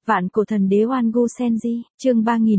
Vạn cổ thần đế Oan Gu Senji, chương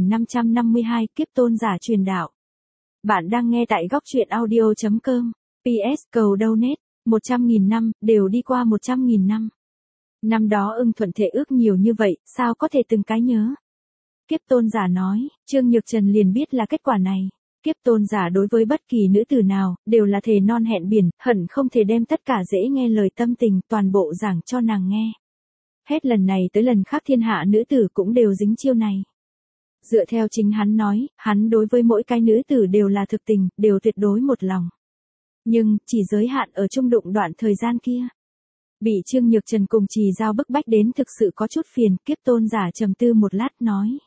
3552, kiếp tôn giả truyền đạo. Bạn đang nghe tại góc truyện audio.com. PS cầu donate, 100.000 năm, đều đi qua 100.000 năm. Năm đó ưng thuận thể ước nhiều như vậy, sao có thể từng cái nhớ? Kiếp tôn giả nói, Trương Nhược Trần liền biết là kết quả này. Kiếp tôn giả đối với bất kỳ nữ tử nào, đều là thề non hẹn biển, hận không thể đem tất cả dễ nghe lời tâm tình, toàn bộ giảng cho nàng nghe. Hết lần này tới lần khác thiên hạ nữ tử cũng đều dính chiêu này. Dựa theo chính hắn nói, hắn đối với mỗi cái nữ tử đều là thực tình, đều tuyệt đối một lòng. Nhưng, chỉ giới hạn ở trung đụng đoạn thời gian kia. Bị Trương Nhược Trần cùng Trì Giao bức bách đến thực sự có chút phiền, kiếp tôn giả trầm tư một lát nói.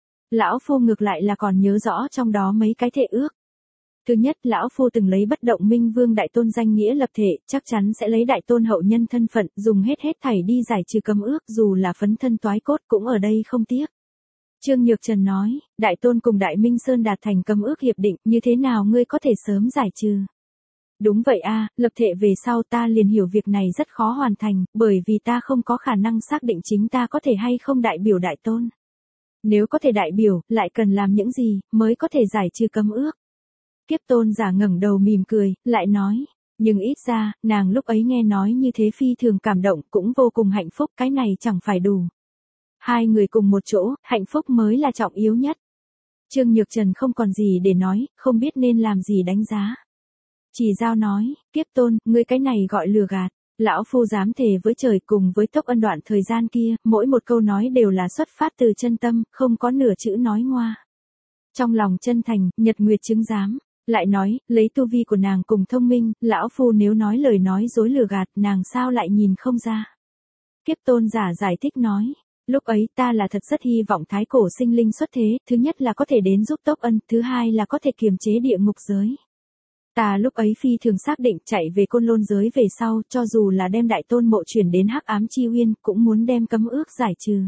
Lão Phu ngược lại là còn nhớ rõ trong đó mấy cái thệ ước. Thứ nhất, Lão Phu từng lấy bất động minh vương đại tôn danh nghĩa lập thể, chắc chắn sẽ lấy đại tôn hậu nhân thân phận, dùng hết thảy đi giải trừ cấm ước, dù là phấn thân toái cốt cũng ở đây không tiếc. Trương Nhược Trần nói, đại tôn cùng đại minh sơn đạt thành cấm ước hiệp định, như thế nào ngươi có thể sớm giải trừ? Đúng vậy a, lập thể về sau ta liền hiểu việc này rất khó hoàn thành, bởi vì ta không có khả năng xác định chính ta có thể hay không đại biểu đại tôn. Nếu có thể đại biểu, lại cần làm những gì, mới có thể giải trừ cấm ước? Kiếp tôn giả ngẩng đầu mỉm cười, lại nói, nhưng ít ra, nàng lúc ấy nghe nói như thế phi thường cảm động, cũng vô cùng hạnh phúc, cái này chẳng phải đủ. Hai người cùng một chỗ, hạnh phúc mới là trọng yếu nhất. Trương Nhược Trần không còn gì để nói, không biết nên làm gì đánh giá. Trì Giao nói, kiếp tôn, ngươi cái này gọi lừa gạt. Lão Phu dám thề với trời cùng với Tốc Ân đoạn thời gian kia, mỗi một câu nói đều là xuất phát từ chân tâm, không có nửa chữ nói ngoa. Trong lòng chân thành, nhật nguyệt chứng giám. Lại nói, lấy tu vi của nàng cùng thông minh, Lão Phu nếu nói lời nói dối lừa gạt, nàng sao lại nhìn không ra. Kiếp tôn giả giải thích nói, lúc ấy ta là thật rất hy vọng thái cổ sinh linh xuất thế, thứ nhất là có thể đến giúp Tốc Ân, thứ hai là có thể kiềm chế địa ngục giới. Ta lúc ấy phi thường xác định chạy về Côn Lôn giới về sau, cho dù là đem đại tôn mộ chuyển đến Hắc Ám Chi Uyên, cũng muốn đem cấm ước giải trừ.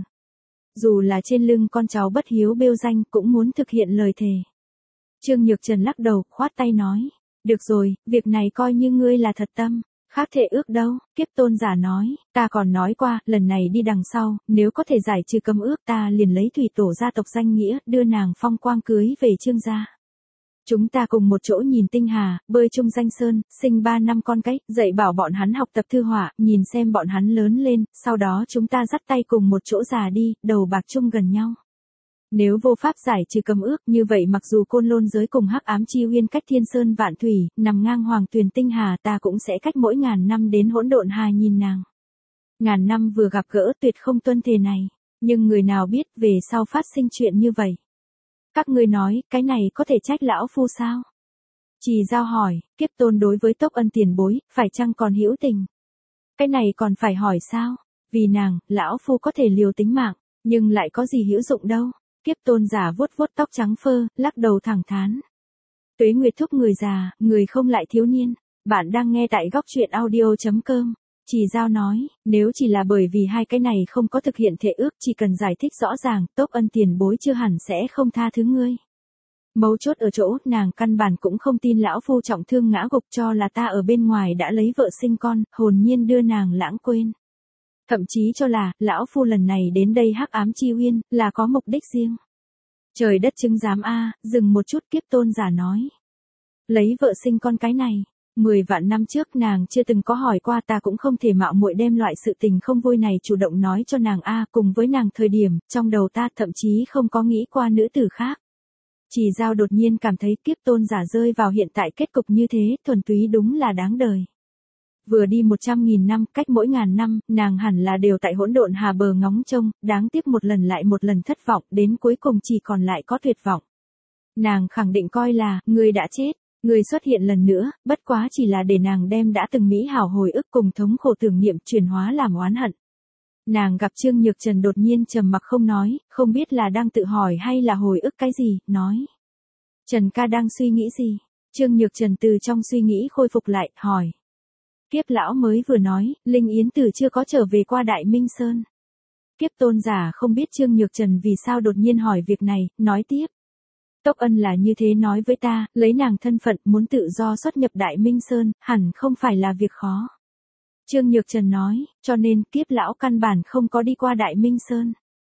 Dù là trên lưng con cháu bất hiếu bêu danh, cũng muốn thực hiện lời thề. Trương Nhược Trần lắc đầu, khoát tay nói, được rồi, việc này coi như ngươi là thật tâm. Khác thệ ước đâu? Kiếp tôn giả nói, ta còn nói qua, lần này đi đằng sau, nếu có thể giải trừ cấm ước ta liền lấy thủy tổ gia tộc danh nghĩa, đưa nàng phong quang cưới về Trương gia. Chúng ta cùng một chỗ nhìn tinh hà, bơi chung danh sơn, sinh 3 năm con cái, dạy bảo bọn hắn học tập thư họa, nhìn xem bọn hắn lớn lên, sau đó chúng ta dắt tay cùng một chỗ già đi, đầu bạc chung gần nhau. Nếu vô pháp giải trừ cấm ước, như vậy mặc dù Côn Lôn giới cùng Hắc Ám Chi Uyên cách thiên sơn vạn thủy, nằm ngang hoàng tuyền tinh hà, ta cũng sẽ cách mỗi ngàn năm đến hỗn độn hà nhìn nàng. Ngàn năm vừa gặp gỡ tuyệt không tuân thề này, nhưng người nào biết về sau phát sinh chuyện như vậy. Các ngươi nói, cái này có thể trách Lão Phu sao? Trì Giao hỏi, kiếp tôn đối với Tốc Ân tiền bối, phải chăng còn hữu tình? Cái này còn phải hỏi sao? Vì nàng, Lão Phu có thể liều tính mạng, nhưng lại có gì hữu dụng đâu? Kiếp tôn giả vuốt vuốt tóc trắng phơ, lắc đầu thẳng thắn. Tuế nguyệt thúc người già, người không lại thiếu niên. Bạn đang nghe tại góc truyện audio.com. Trì Giao nói, nếu chỉ là bởi vì hai cái này không có thực hiện thệ ước, chỉ cần giải thích rõ ràng, Tốc Ân tiền bối chưa hẳn sẽ không tha thứ ngươi. Mấu chốt ở chỗ, nàng căn bản cũng không tin Lão Phu trọng thương ngã gục, cho là ta ở bên ngoài đã lấy vợ sinh con, hồn nhiên đưa nàng lãng quên. Thậm chí cho là, Lão Phu lần này đến đây Hắc Ám Chi Uyên, là có mục đích riêng. Trời đất chứng giám a, dừng một chút, kiếp tôn giả nói. Lấy vợ sinh con cái này, 10 vạn năm trước nàng chưa từng có hỏi qua, ta cũng không thể mạo muội đem loại sự tình không vui này chủ động nói cho nàng a, cùng với nàng thời điểm, trong đầu ta thậm chí không có nghĩ qua nữ tử khác. Trì Giao đột nhiên cảm thấy kiếp tôn giả rơi vào hiện tại kết cục như thế, thuần túy đúng là đáng đời. Vừa đi 100.000 năm, cách mỗi ngàn năm, nàng hẳn là đều tại hỗn độn hà bờ ngóng trông, đáng tiếc một lần lại một lần thất vọng, đến cuối cùng chỉ còn lại có tuyệt vọng. Nàng khẳng định coi là, ngươi đã chết, ngươi xuất hiện lần nữa, bất quá chỉ là để nàng đem đã từng mỹ hảo hồi ức cùng thống khổ tưởng niệm chuyển hóa làm oán hận. Nàng gặp Trương Nhược Trần đột nhiên trầm mặc không nói, không biết là đang tự hỏi hay là hồi ức cái gì, nói. Trần ca đang suy nghĩ gì? Trương Nhược Trần từ trong suy nghĩ khôi phục lại, hỏi. Kiếp lão mới vừa nói, Linh Yến Tử chưa có trở về qua Đại Minh Sơn. Kiếp tôn giả không biết Trương Nhược Trần vì sao đột nhiên hỏi việc này, nói tiếp. Tốc Ân là như thế nói với ta, lấy nàng thân phận muốn tự do xuất nhập Đại Minh Sơn, hẳn không phải là việc khó. Trương Nhược Trần nói, cho nên kiếp lão căn bản không có đi qua Đại Minh Sơn.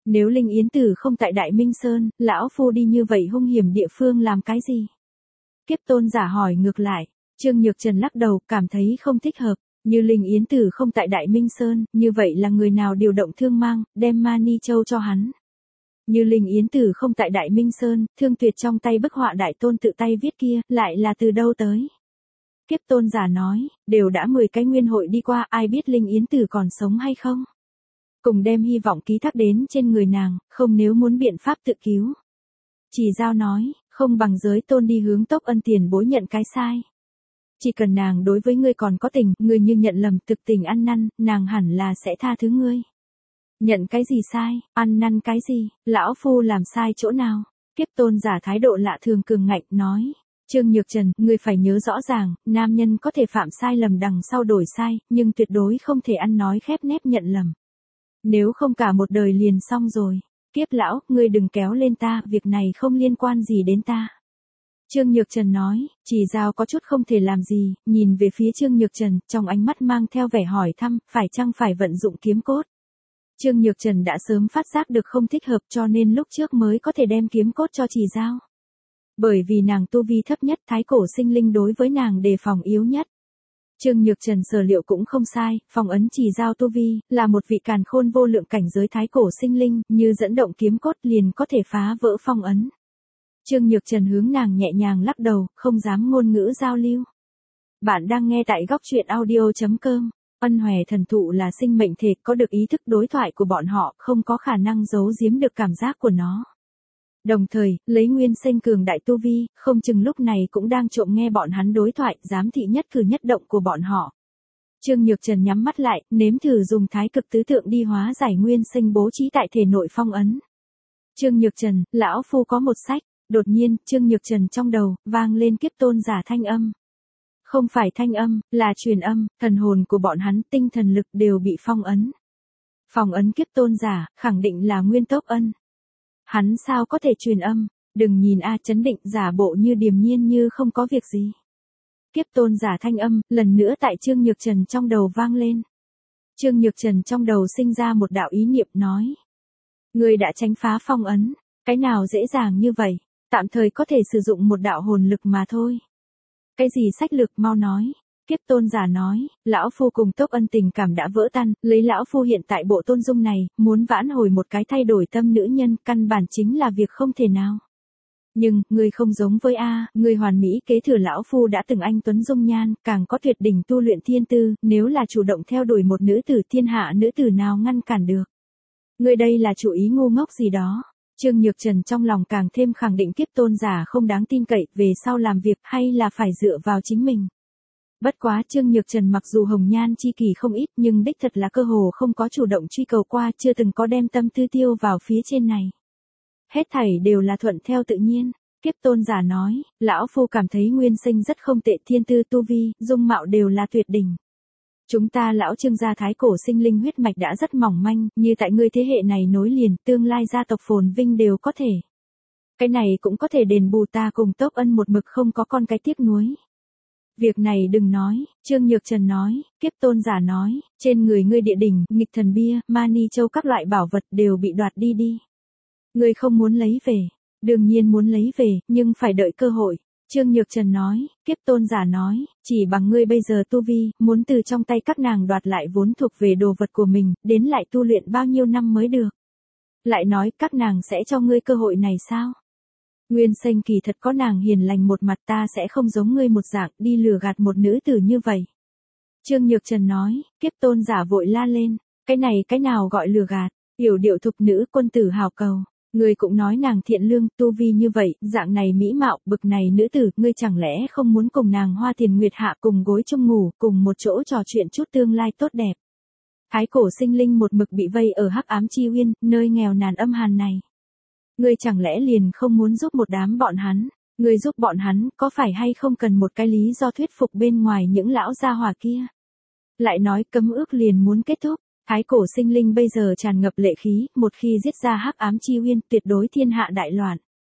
Nếu Linh Yến Tử không tại Đại Minh Sơn, lão phu đi như vậy hung hiểm địa phương làm cái gì? Kiếp tôn giả hỏi ngược lại. Trương Nhược Trần lắc đầu, cảm thấy không thích hợp. Như Linh Yến Tử không tại Đại Minh Sơn, như vậy là người nào điều động thương mang, đem Mani Châu cho hắn. Như Linh Yến Tử không tại Đại Minh Sơn, Thương Tuyệt trong tay bức họa Đại Tôn tự tay viết kia, lại là từ đâu tới? Kiếp tôn giả nói, đều đã 10 cái nguyên hội đi qua, ai biết Linh Yến Tử còn sống hay không? Cùng đem hy vọng ký thác đến trên người nàng, không nếu muốn biện pháp tự cứu. Chỉ Giao nói, không bằng giới tôn đi hướng Tốc Ân tiền bối nhận cái sai. Chỉ cần nàng đối với ngươi còn có tình, ngươi như nhận lầm thực tình ăn năn, nàng hẳn là sẽ tha thứ ngươi. Nhận cái gì sai, ăn năn cái gì, lão phu làm sai chỗ nào? Kiếp tôn giả thái độ lạ thường cường ngạnh nói. Trương Nhược Trần, ngươi phải nhớ rõ ràng, nam nhân có thể phạm sai lầm đằng sau đổi sai, nhưng tuyệt đối không thể ăn nói khép nép nhận lầm. Nếu không cả một đời liền xong rồi. Kiếp lão, ngươi đừng kéo lên ta, việc này không liên quan gì đến ta. Trương Nhược Trần nói, Chỉ Giao có chút không thể làm gì, nhìn về phía Trương Nhược Trần, trong ánh mắt mang theo vẻ hỏi thăm, phải chăng phải vận dụng kiếm cốt. Trương Nhược Trần đã sớm phát giác được không thích hợp cho nên lúc trước mới có thể đem kiếm cốt cho Chỉ Giao. Bởi vì nàng tu vi thấp nhất, thái cổ sinh linh đối với nàng đề phòng yếu nhất. Trương Nhược Trần sở liệu cũng không sai, phong ấn Chỉ Giao tu vi, là một vị càn khôn vô lượng cảnh giới thái cổ sinh linh, như dẫn động kiếm cốt liền có thể phá vỡ phong ấn. Trương Nhược Trần hướng nàng nhẹ nhàng lắc đầu, không dám ngôn ngữ giao lưu. Bạn đang nghe tại góc truyện audio.com. Ân Hòe thần thụ là sinh mệnh thể, có được ý thức đối thoại của bọn họ, không có khả năng giấu giếm được cảm giác của nó. Đồng thời, lấy Nguyên Sinh cường đại tu vi, không chừng lúc này cũng đang trộm nghe bọn hắn đối thoại, giám thị nhất cử nhất động của bọn họ. Trương Nhược Trần nhắm mắt lại, nếm thử dùng thái cực tứ tượng đi hóa giải Nguyên Sinh bố trí tại thể nội phong ấn. Trương Nhược Trần, lão phu có một sách. Đột nhiên, Trương Nhược Trần trong đầu, vang lên kiếp tôn giả thanh âm. Không phải thanh âm, là truyền âm, thần hồn của bọn hắn, tinh thần lực đều bị phong ấn. Phong ấn kiếp tôn giả, khẳng định là Nguyên Tốc Ân. Hắn sao có thể truyền âm, đừng nhìn chấn định giả bộ như điềm nhiên như không có việc gì. Kiếp tôn giả thanh âm, lần nữa tại Trương Nhược Trần trong đầu vang lên. Trương Nhược Trần trong đầu sinh ra một đạo ý niệm nói. Người đã tránh phá phong ấn, cái nào dễ dàng như vậy, tạm thời có thể sử dụng một đạo hồn lực mà thôi. Cái gì sách lực mau nói. Kiếp tôn giả nói, lão phu cùng Tốc Ân tình cảm đã vỡ tan, lấy lão phu hiện tại bộ tôn dung này, muốn vãn hồi một cái thay đổi tâm nữ nhân, căn bản chính là việc không thể nào. Nhưng, người không giống với người hoàn mỹ kế thừa lão phu đã từng anh tuấn dung nhan, càng có tuyệt đỉnh tu luyện thiên tư, nếu là chủ động theo đuổi một nữ tử thiên hạ nữ tử nào ngăn cản được. Người đây là chủ ý ngu ngốc gì đó. Trương Nhược Trần trong lòng càng thêm khẳng định kiếp tôn giả không đáng tin cậy, về sau làm việc hay là phải dựa vào chính mình. Bất quá Trương Nhược Trần mặc dù hồng nhan chi kỳ không ít nhưng đích thật là cơ hồ không có chủ động truy cầu qua, chưa từng có đem tâm tư tiêu vào phía trên này. Hết thảy đều là thuận theo tự nhiên. Kiếp tôn giả nói, lão phu cảm thấy Nguyên Sinh rất không tệ, thiên tư tu vi, dung mạo đều là tuyệt đỉnh. Chúng ta lão Trương gia thái cổ sinh linh huyết mạch đã rất mỏng manh, như tại ngươi thế hệ này nối liền, tương lai gia tộc phồn vinh đều có thể. Cái này cũng có thể đền bù ta cùng Tốc Ân một mực không có con cái tiếc nuối. Việc này đừng nói, Trương Nhược Trần nói, kiếp tôn giả nói, trên người ngươi địa đỉnh, nghịch thần bia, Mani Châu các loại bảo vật đều bị đoạt đi. Ngươi không muốn lấy về, đương nhiên muốn lấy về, nhưng phải đợi cơ hội. Trương Nhược Trần nói, kiếp tôn giả nói, chỉ bằng ngươi bây giờ tu vi, muốn từ trong tay các nàng đoạt lại vốn thuộc về đồ vật của mình, đến lại tu luyện bao nhiêu năm mới được. Lại nói, các nàng sẽ cho ngươi cơ hội này sao? Nguyên Sinh kỳ thật có nàng hiền lành một mặt, ta sẽ không giống ngươi một dạng, đi lừa gạt một nữ tử như vậy. Trương Nhược Trần nói, kiếp tôn giả vội la lên, cái này cái nào gọi lừa gạt, yểu điệu thục nữ quân tử hào cầu. Ngươi cũng nói nàng thiện lương, tu vi như vậy, dạng này mỹ mạo, bực này nữ tử, ngươi chẳng lẽ không muốn cùng nàng hoa tiền nguyệt hạ cùng gối chung ngủ, cùng một chỗ trò chuyện chút tương lai tốt đẹp. Thái cổ sinh linh một mực bị vây ở hắc ám chi uyên, nơi nghèo nàn âm hàn này. Ngươi chẳng lẽ liền không muốn giúp một đám bọn hắn, ngươi giúp bọn hắn, có phải hay không cần một cái lý do thuyết phục bên ngoài những lão gia hỏa kia. Lại nói cấm ước liền muốn kết thúc. Thái cổ sinh linh bây giờ tràn ngập lệ khí, một khi giết ra hắc ám chi uyên, tuyệt đối thiên hạ đại loạn.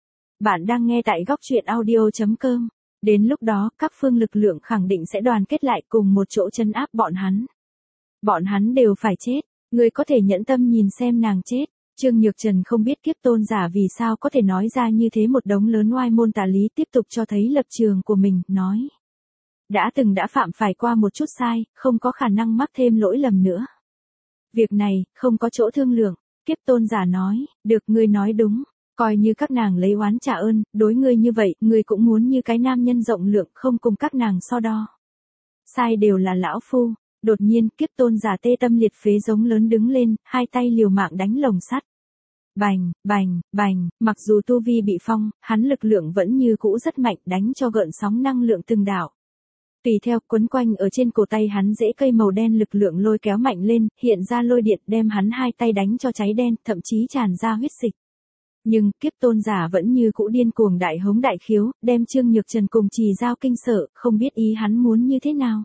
Bạn đang nghe tại góc truyện audio.com. Đến lúc đó, các phương lực lượng khẳng định sẽ đoàn kết lại cùng một chỗ trấn áp bọn hắn. Bọn hắn đều phải chết, ngươi có thể nhẫn tâm nhìn xem nàng chết. Trương Nhược Trần không biết kiếp tôn giả vì sao có thể nói ra như thế một đống lớn oai môn tà lý, tiếp tục cho thấy lập trường của mình, nói. Đã phạm phải qua một chút sai, không có khả năng mắc thêm lỗi lầm nữa. Việc này, không có chỗ thương lượng. Kiếp tôn giả nói, được, ngươi nói đúng. Coi như các nàng lấy oán trả ơn, đối ngươi như vậy, ngươi cũng muốn như cái nam nhân rộng lượng, không cùng các nàng so đo. Sai đều là lão phu. Đột nhiên, kiếp tôn giả tê tâm liệt phế giống lớn đứng lên, hai tay liều mạng đánh lồng sắt. Bành, bành, bành, mặc dù tu vi bị phong, hắn lực lượng vẫn như cũ rất mạnh, đánh cho gợn sóng năng lượng từng đảo. Tùy theo, quấn quanh ở trên cổ tay hắn rễ cây màu đen lực lượng lôi kéo mạnh lên, hiện ra lôi điện đem hắn hai tay đánh cho cháy đen, thậm chí tràn ra huyết dịch. Nhưng, kiếp tôn giả vẫn như cũ điên cuồng đại hống đại khiếu, đem Trương Nhược Trần cùng Trì Giao kinh sợ, không biết ý hắn muốn như thế nào.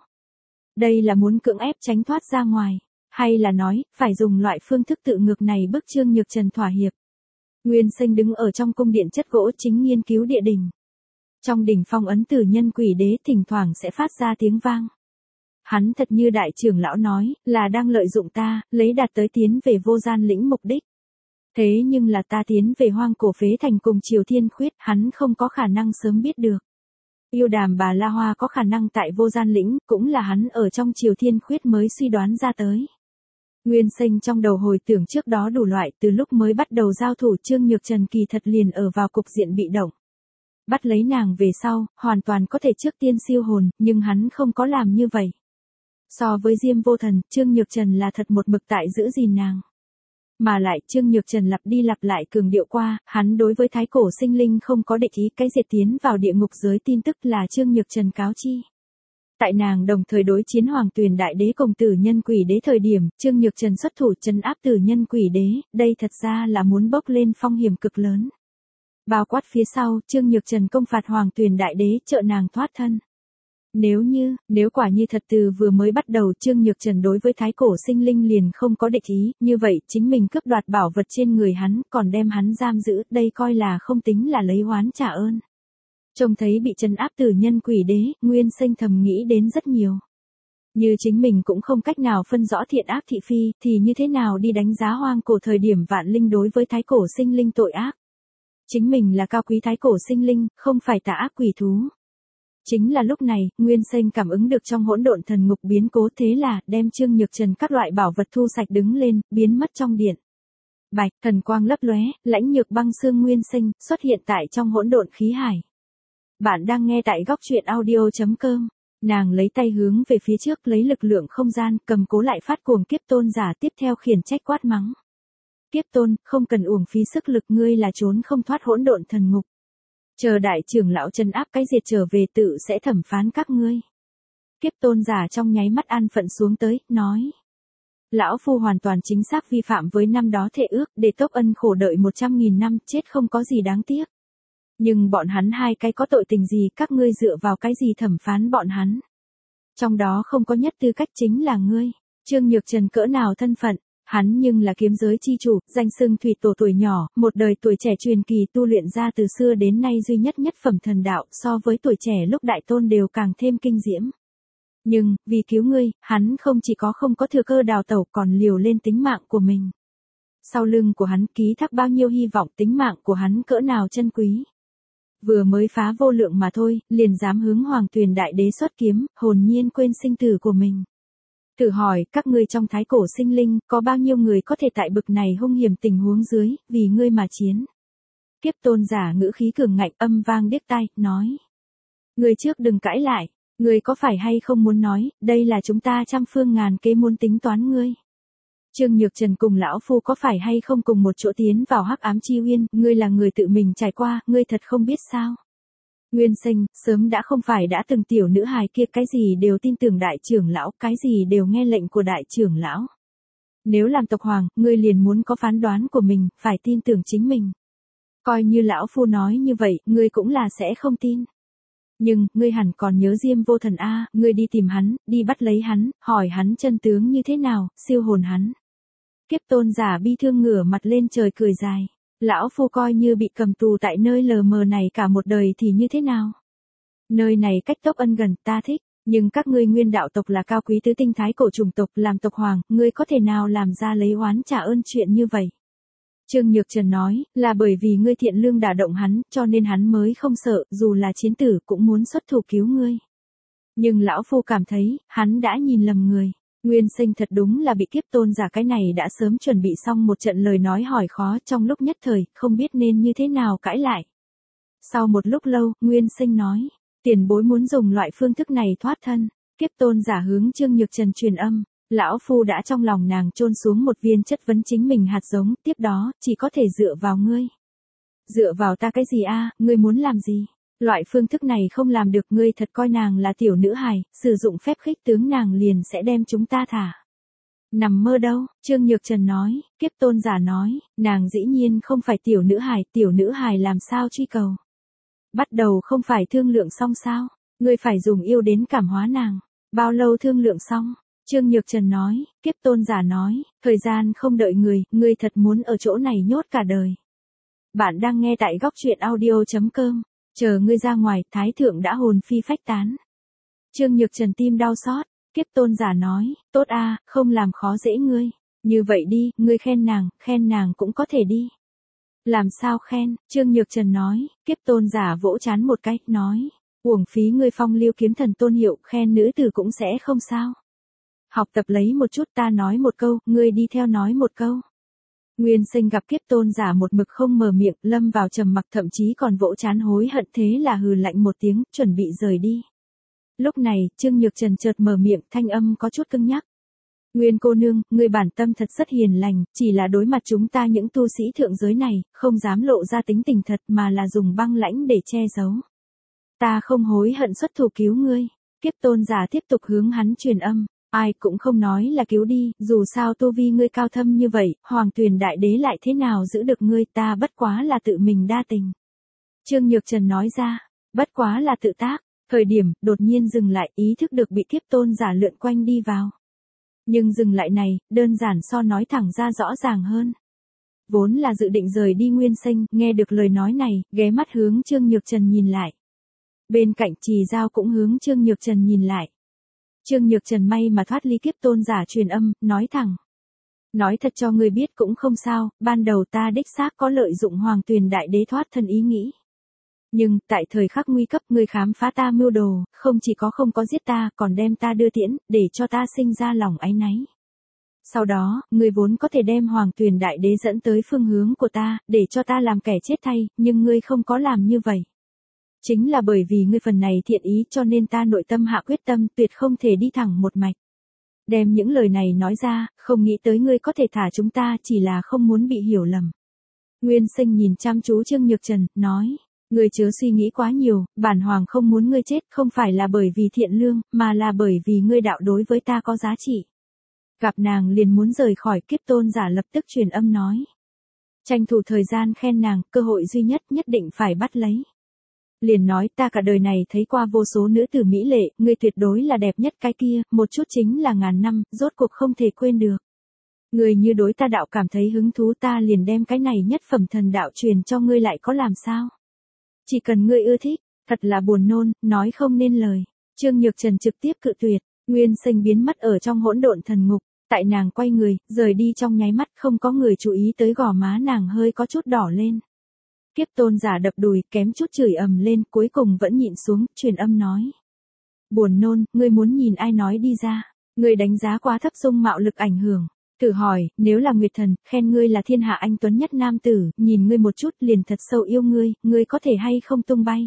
Đây là muốn cưỡng ép tránh thoát ra ngoài, hay là nói, phải dùng loại phương thức tự ngược này bức Trương Nhược Trần thỏa hiệp. Nguyên Sinh đứng ở trong cung điện chất gỗ chính nghiên cứu địa đình. Trong đỉnh phong ấn tử nhân quỷ đế thỉnh thoảng sẽ phát ra tiếng vang. Hắn thật như đại trưởng lão nói, là đang lợi dụng ta, lấy đạt tới tiến về vô gian lĩnh mục đích. Thế nhưng là ta tiến về hoang cổ phế thành cùng Triều Thiên Khuyết, hắn không có khả năng sớm biết được. Yêu Đàm Bà La Hoa có khả năng tại vô gian lĩnh, cũng là hắn ở trong Triều Thiên Khuyết mới suy đoán ra tới. Nguyên Sinh trong đầu hồi tưởng trước đó đủ loại, từ lúc mới bắt đầu giao thủ Trương Nhược Trần kỳ thật liền ở vào cục diện bị động. Bắt lấy nàng về sau, hoàn toàn có thể trước tiên siêu hồn, nhưng hắn không có làm như vậy. So với Diêm Vô Thần, Trương Nhược Trần là thật một mực tại giữ gìn nàng. Mà lại, Trương Nhược Trần lặp đi lặp lại cường điệu qua, hắn đối với thái cổ sinh linh không có địch ý, cái diệt tiến vào địa ngục giới tin tức là Trương Nhược Trần cáo chi. Tại nàng đồng thời đối chiến Hoàng Tuyền Đại Đế cùng Tử Nhân Quỷ Đế thời điểm, Trương Nhược Trần xuất thủ trấn áp Tử Nhân Quỷ Đế, đây thật ra là muốn bốc lên phong hiểm cực lớn. Bao quát phía sau, Trương Nhược Trần công phạt Hoàng Tuyền Đại Đế trợ nàng thoát thân. Nếu quả như thật từ vừa mới bắt đầu Trương Nhược Trần đối với thái cổ sinh linh liền không có địch ý, như vậy chính mình cướp đoạt bảo vật trên người hắn, còn đem hắn giam giữ, đây coi là không tính là lấy oán trả ơn. Trông thấy bị trấn áp Tử Nhân Quỷ Đế, Nguyên Sinh thầm nghĩ đến rất nhiều. Như chính mình cũng không cách nào phân rõ thiện ác thị phi, thì như thế nào đi đánh giá hoang cổ thời điểm vạn linh đối với thái cổ sinh linh tội ác. Chính mình là cao quý thái cổ sinh linh, không phải tà ác quỷ thú. Chính là lúc này, Nguyên Sinh cảm ứng được trong hỗn độn thần ngục biến cố, thế là đem Trương Nhược Trần các loại bảo vật thu sạch đứng lên, biến mất trong điện. Bạch, thần quang lấp lóe, lãnh nhược băng xương Nguyên Sinh xuất hiện tại trong hỗn độn khí hải. Bạn đang nghe tại góc truyện audio.com. Nàng lấy tay hướng về phía trước, lấy lực lượng không gian, cầm cố lại phát cuồng kiếp tôn giả, tiếp theo khiển trách quát mắng. Kiếp tôn, không cần uổng phí sức lực, ngươi là trốn không thoát hỗn độn thần ngục. Chờ đại trưởng lão trấn áp cái diệt trở về tự sẽ thẩm phán các ngươi. Kiếp tôn giả trong nháy mắt an phận xuống tới, nói. Lão phu hoàn toàn chính xác vi phạm với năm đó thệ ước, để tốc ân khổ đợi 100.000 năm, chết không có gì đáng tiếc. Nhưng bọn hắn hai cái có tội tình gì, các ngươi dựa vào cái gì thẩm phán bọn hắn. Trong đó không có nhất tư cách chính là ngươi. Trương Nhược Trần cỡ nào thân phận, hắn nhưng là kiếm giới chi chủ, danh xưng thủy tổ tuổi nhỏ, một đời tuổi trẻ truyền kỳ tu luyện ra từ xưa đến nay duy nhất nhất phẩm thần đạo, so với tuổi trẻ lúc đại tôn đều càng thêm kinh diễm. Nhưng, vì cứu ngươi, hắn không chỉ có không có thừa cơ đào tẩu còn liều lên tính mạng của mình. Sau lưng của hắn ký thác bao nhiêu hy vọng, tính mạng của hắn cỡ nào chân quý. Vừa mới phá vô lượng mà thôi, liền dám hướng Hoàng Tuyền Đại Đế xuất kiếm, hồn nhiên quên sinh tử của mình. Thử hỏi, các ngươi trong thái cổ sinh linh, có bao nhiêu người có thể tại bực này hung hiểm tình huống dưới, vì ngươi mà chiến. Kiếp tôn giả ngữ khí cường ngạnh âm vang điếc tai, nói. Ngươi trước đừng cãi lại, ngươi có phải hay không muốn nói, đây là chúng ta trăm phương ngàn kế muốn tính toán ngươi. Trương Nhược Trần cùng lão phu có phải hay không cùng một chỗ tiến vào hắc ám chi uyên, ngươi là người tự mình trải qua, ngươi thật không biết sao. Nguyên Sinh, sớm đã không phải đã từng tiểu nữ hài kia, cái gì đều tin tưởng đại trưởng lão, cái gì đều nghe lệnh của đại trưởng lão. Nếu làm tộc hoàng, ngươi liền muốn có phán đoán của mình, phải tin tưởng chính mình. Coi như lão phu nói như vậy, ngươi cũng là sẽ không tin. Nhưng, ngươi hẳn còn nhớ Diêm Vô Thần a, ngươi đi tìm hắn, đi bắt lấy hắn, hỏi hắn chân tướng như thế nào, siêu hồn hắn. Kiếp tôn giả bi thương ngửa mặt lên trời cười dài. Lão phu coi như bị cầm tù tại nơi lờ mờ này cả một đời thì như thế nào? Nơi này cách tốc ân gần, ta thích, nhưng các ngươi nguyên đạo tộc là cao quý tứ tinh thái cổ chủng tộc, làm tộc hoàng, ngươi có thể nào làm ra lấy oán trả ơn chuyện như vậy? Trương Nhược Trần nói, là bởi vì ngươi thiện lương đả động hắn, cho nên hắn mới không sợ, dù là chiến tử cũng muốn xuất thủ cứu ngươi. Nhưng lão phu cảm thấy, hắn đã nhìn lầm người. Nguyên Sinh thật đúng là bị Kiếp Tôn giả cái này đã sớm chuẩn bị xong một trận lời nói hỏi khó trong lúc nhất thời, không biết nên như thế nào cãi lại. Sau một lúc lâu, Nguyên Sinh nói, tiền bối muốn dùng loại phương thức này thoát thân. Kiếp Tôn giả hướng Trương Nhược Trần truyền âm, lão phu đã trong lòng nàng chôn xuống một viên chất vấn chính mình hạt giống, tiếp đó, chỉ có thể dựa vào ngươi. Dựa vào ta cái gì a? Ngươi muốn làm gì? Loại phương thức này không làm được, ngươi thật coi nàng là tiểu nữ hài, sử dụng phép khích tướng nàng liền sẽ đem chúng ta thả. Nằm mơ đâu, Trương Nhược Trần nói, Kiếp Tôn giả nói, nàng dĩ nhiên không phải tiểu nữ hài làm sao truy cầu. Bắt đầu không phải thương lượng xong sao, ngươi phải dùng yêu đến cảm hóa nàng, bao lâu thương lượng xong? Trương Nhược Trần nói, Kiếp Tôn giả nói, thời gian không đợi người, ngươi thật muốn ở chỗ này nhốt cả đời. Bạn đang nghe tại góc truyện audio.com. Chờ ngươi ra ngoài, Thái Thượng đã hồn phi phách tán. Trương Nhược Trần tim đau xót, Kiếp Tôn giả nói, tốt a, không làm khó dễ ngươi. Như vậy đi, ngươi khen nàng cũng có thể đi. Làm sao khen? Trương Nhược Trần nói, Kiếp Tôn giả vỗ trán một cái, nói, uổng phí ngươi phong lưu kiếm thần tôn hiệu, khen nữ tử cũng sẽ không sao. Học tập lấy một chút, ta nói một câu, ngươi đi theo nói một câu. Nguyên Sinh gặp Kiếp Tôn giả một mực không mở miệng, lâm vào trầm mặc, thậm chí còn vỗ trán hối hận, thế là hừ lạnh một tiếng, chuẩn bị rời đi. Lúc này, Trương Nhược Trần chợt mở miệng, thanh âm có chút cứng nhắc. Nguyên cô nương, ngươi bản tâm thật rất hiền lành, chỉ là đối mặt chúng ta những tu sĩ thượng giới này, không dám lộ ra tính tình thật mà là dùng băng lãnh để che giấu. Ta không hối hận xuất thủ cứu ngươi. Kiếp Tôn giả tiếp tục hướng hắn truyền âm. Ai cũng không nói là cứu đi, dù sao tu vi ngươi cao thâm như vậy, Hoàng Tuyền Đại Đế lại thế nào giữ được ngươi, ta bất quá là tự mình đa tình. Trương Nhược Trần nói ra, bất quá là tự tác, thời điểm, đột nhiên dừng lại, ý thức được bị Kiếp Tôn giả lượn quanh đi vào. Nhưng dừng lại này, đơn giản so nói thẳng ra rõ ràng hơn. Vốn là dự định rời đi Nguyên Sinh, nghe được lời nói này, ghé mắt hướng Trương Nhược Trần nhìn lại. Bên cạnh Trì Giao cũng hướng Trương Nhược Trần nhìn lại. Trương Nhược Trần may mà thoát ly Kiếp Tôn giả truyền âm, nói thẳng. Nói thật cho ngươi biết cũng không sao, ban đầu ta đích xác có lợi dụng Hoàng Tuyền Đại Đế thoát thân ý nghĩ. Nhưng, tại thời khắc nguy cấp ngươi khám phá ta mưu đồ, không chỉ có không có giết ta, còn đem ta đưa tiễn, để cho ta sinh ra lòng áy náy. Sau đó, ngươi vốn có thể đem Hoàng Tuyền Đại Đế dẫn tới phương hướng của ta, để cho ta làm kẻ chết thay, nhưng ngươi không có làm như vậy. Chính là bởi vì ngươi phần này thiện ý cho nên ta nội tâm hạ quyết tâm tuyệt không thể đi thẳng một mạch. Đem những lời này nói ra, không nghĩ tới ngươi có thể thả chúng ta, chỉ là không muốn bị hiểu lầm. Nguyên Sinh nhìn chăm chú Trương Nhược Trần, nói, ngươi chớ suy nghĩ quá nhiều, bản hoàng không muốn ngươi chết, không phải là bởi vì thiện lương, mà là bởi vì ngươi đạo đối với ta có giá trị. Gặp nàng liền muốn rời khỏi. Kiếp Tôn giả lập tức truyền âm nói. Tranh thủ thời gian khen nàng, cơ hội duy nhất nhất định phải bắt lấy. Liền nói, ta cả đời này thấy qua vô số nữ tử mỹ lệ, ngươi tuyệt đối là đẹp nhất cái kia, một chút chính là ngàn năm, rốt cuộc không thể quên được. Ngươi như đối ta đạo cảm thấy hứng thú, ta liền đem cái này nhất phẩm thần đạo truyền cho ngươi, lại có làm sao? Chỉ cần ngươi ưa thích, thật là buồn nôn, nói không nên lời. Trương Nhược Trần trực tiếp cự tuyệt, Nguyên Sinh biến mất ở trong hỗn độn thần ngục, tại nàng quay người, rời đi trong nháy mắt, không có người chú ý tới gò má nàng hơi có chút đỏ lên. Kiếp Tôn giả đập đùi, kém chút chửi ầm lên, cuối cùng vẫn nhịn xuống, truyền âm nói. Buồn nôn, ngươi muốn nhìn ai nói đi ra, ngươi đánh giá quá thấp dung mạo lực ảnh hưởng. Thử hỏi, nếu là Nguyệt Thần, khen ngươi là thiên hạ anh tuấn nhất nam tử, nhìn ngươi một chút liền thật sâu yêu ngươi có thể hay không tung bay.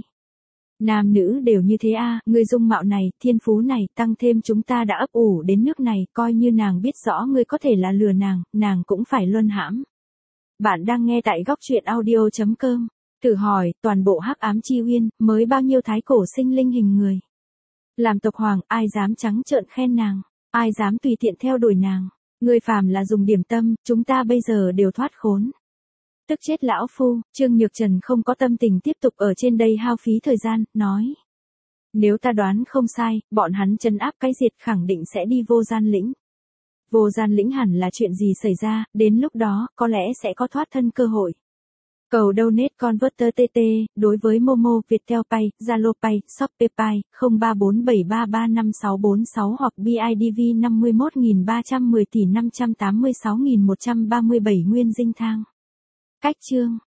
Nam nữ đều như thế a, ngươi dung mạo này, thiên phú này, tăng thêm chúng ta đã ấp ủ đến nước này, coi như nàng biết rõ ngươi có thể là lừa nàng cũng phải luân hãm. Bạn đang nghe tại góc truyện audio.com. Thử hỏi, toàn bộ Hắc Ám Chi Uyên, mới bao nhiêu thái cổ sinh linh hình người. Làm tộc hoàng, ai dám trắng trợn khen nàng, ai dám tùy tiện theo đuổi nàng. Ngươi phàm là dùng điểm tâm, chúng ta bây giờ đều thoát khốn. Tức chết lão phu. Trương Nhược Trần không có tâm tình tiếp tục ở trên đây hao phí thời gian, nói. Nếu ta đoán không sai, bọn hắn trấn áp cái diệt khẳng định sẽ đi Vô Gian Lĩnh. Vô Gian Lĩnh hẳn là chuyện gì xảy ra, đến lúc đó, có lẽ sẽ có thoát thân cơ hội. Cầu donate converter TT, đối với Momo, Viettel Pay, Zalo Pay, Shopee Pay, 0347335646 hoặc BIDV 51310 tỷ 586137 Nguyên Dinh Thang. Cách chương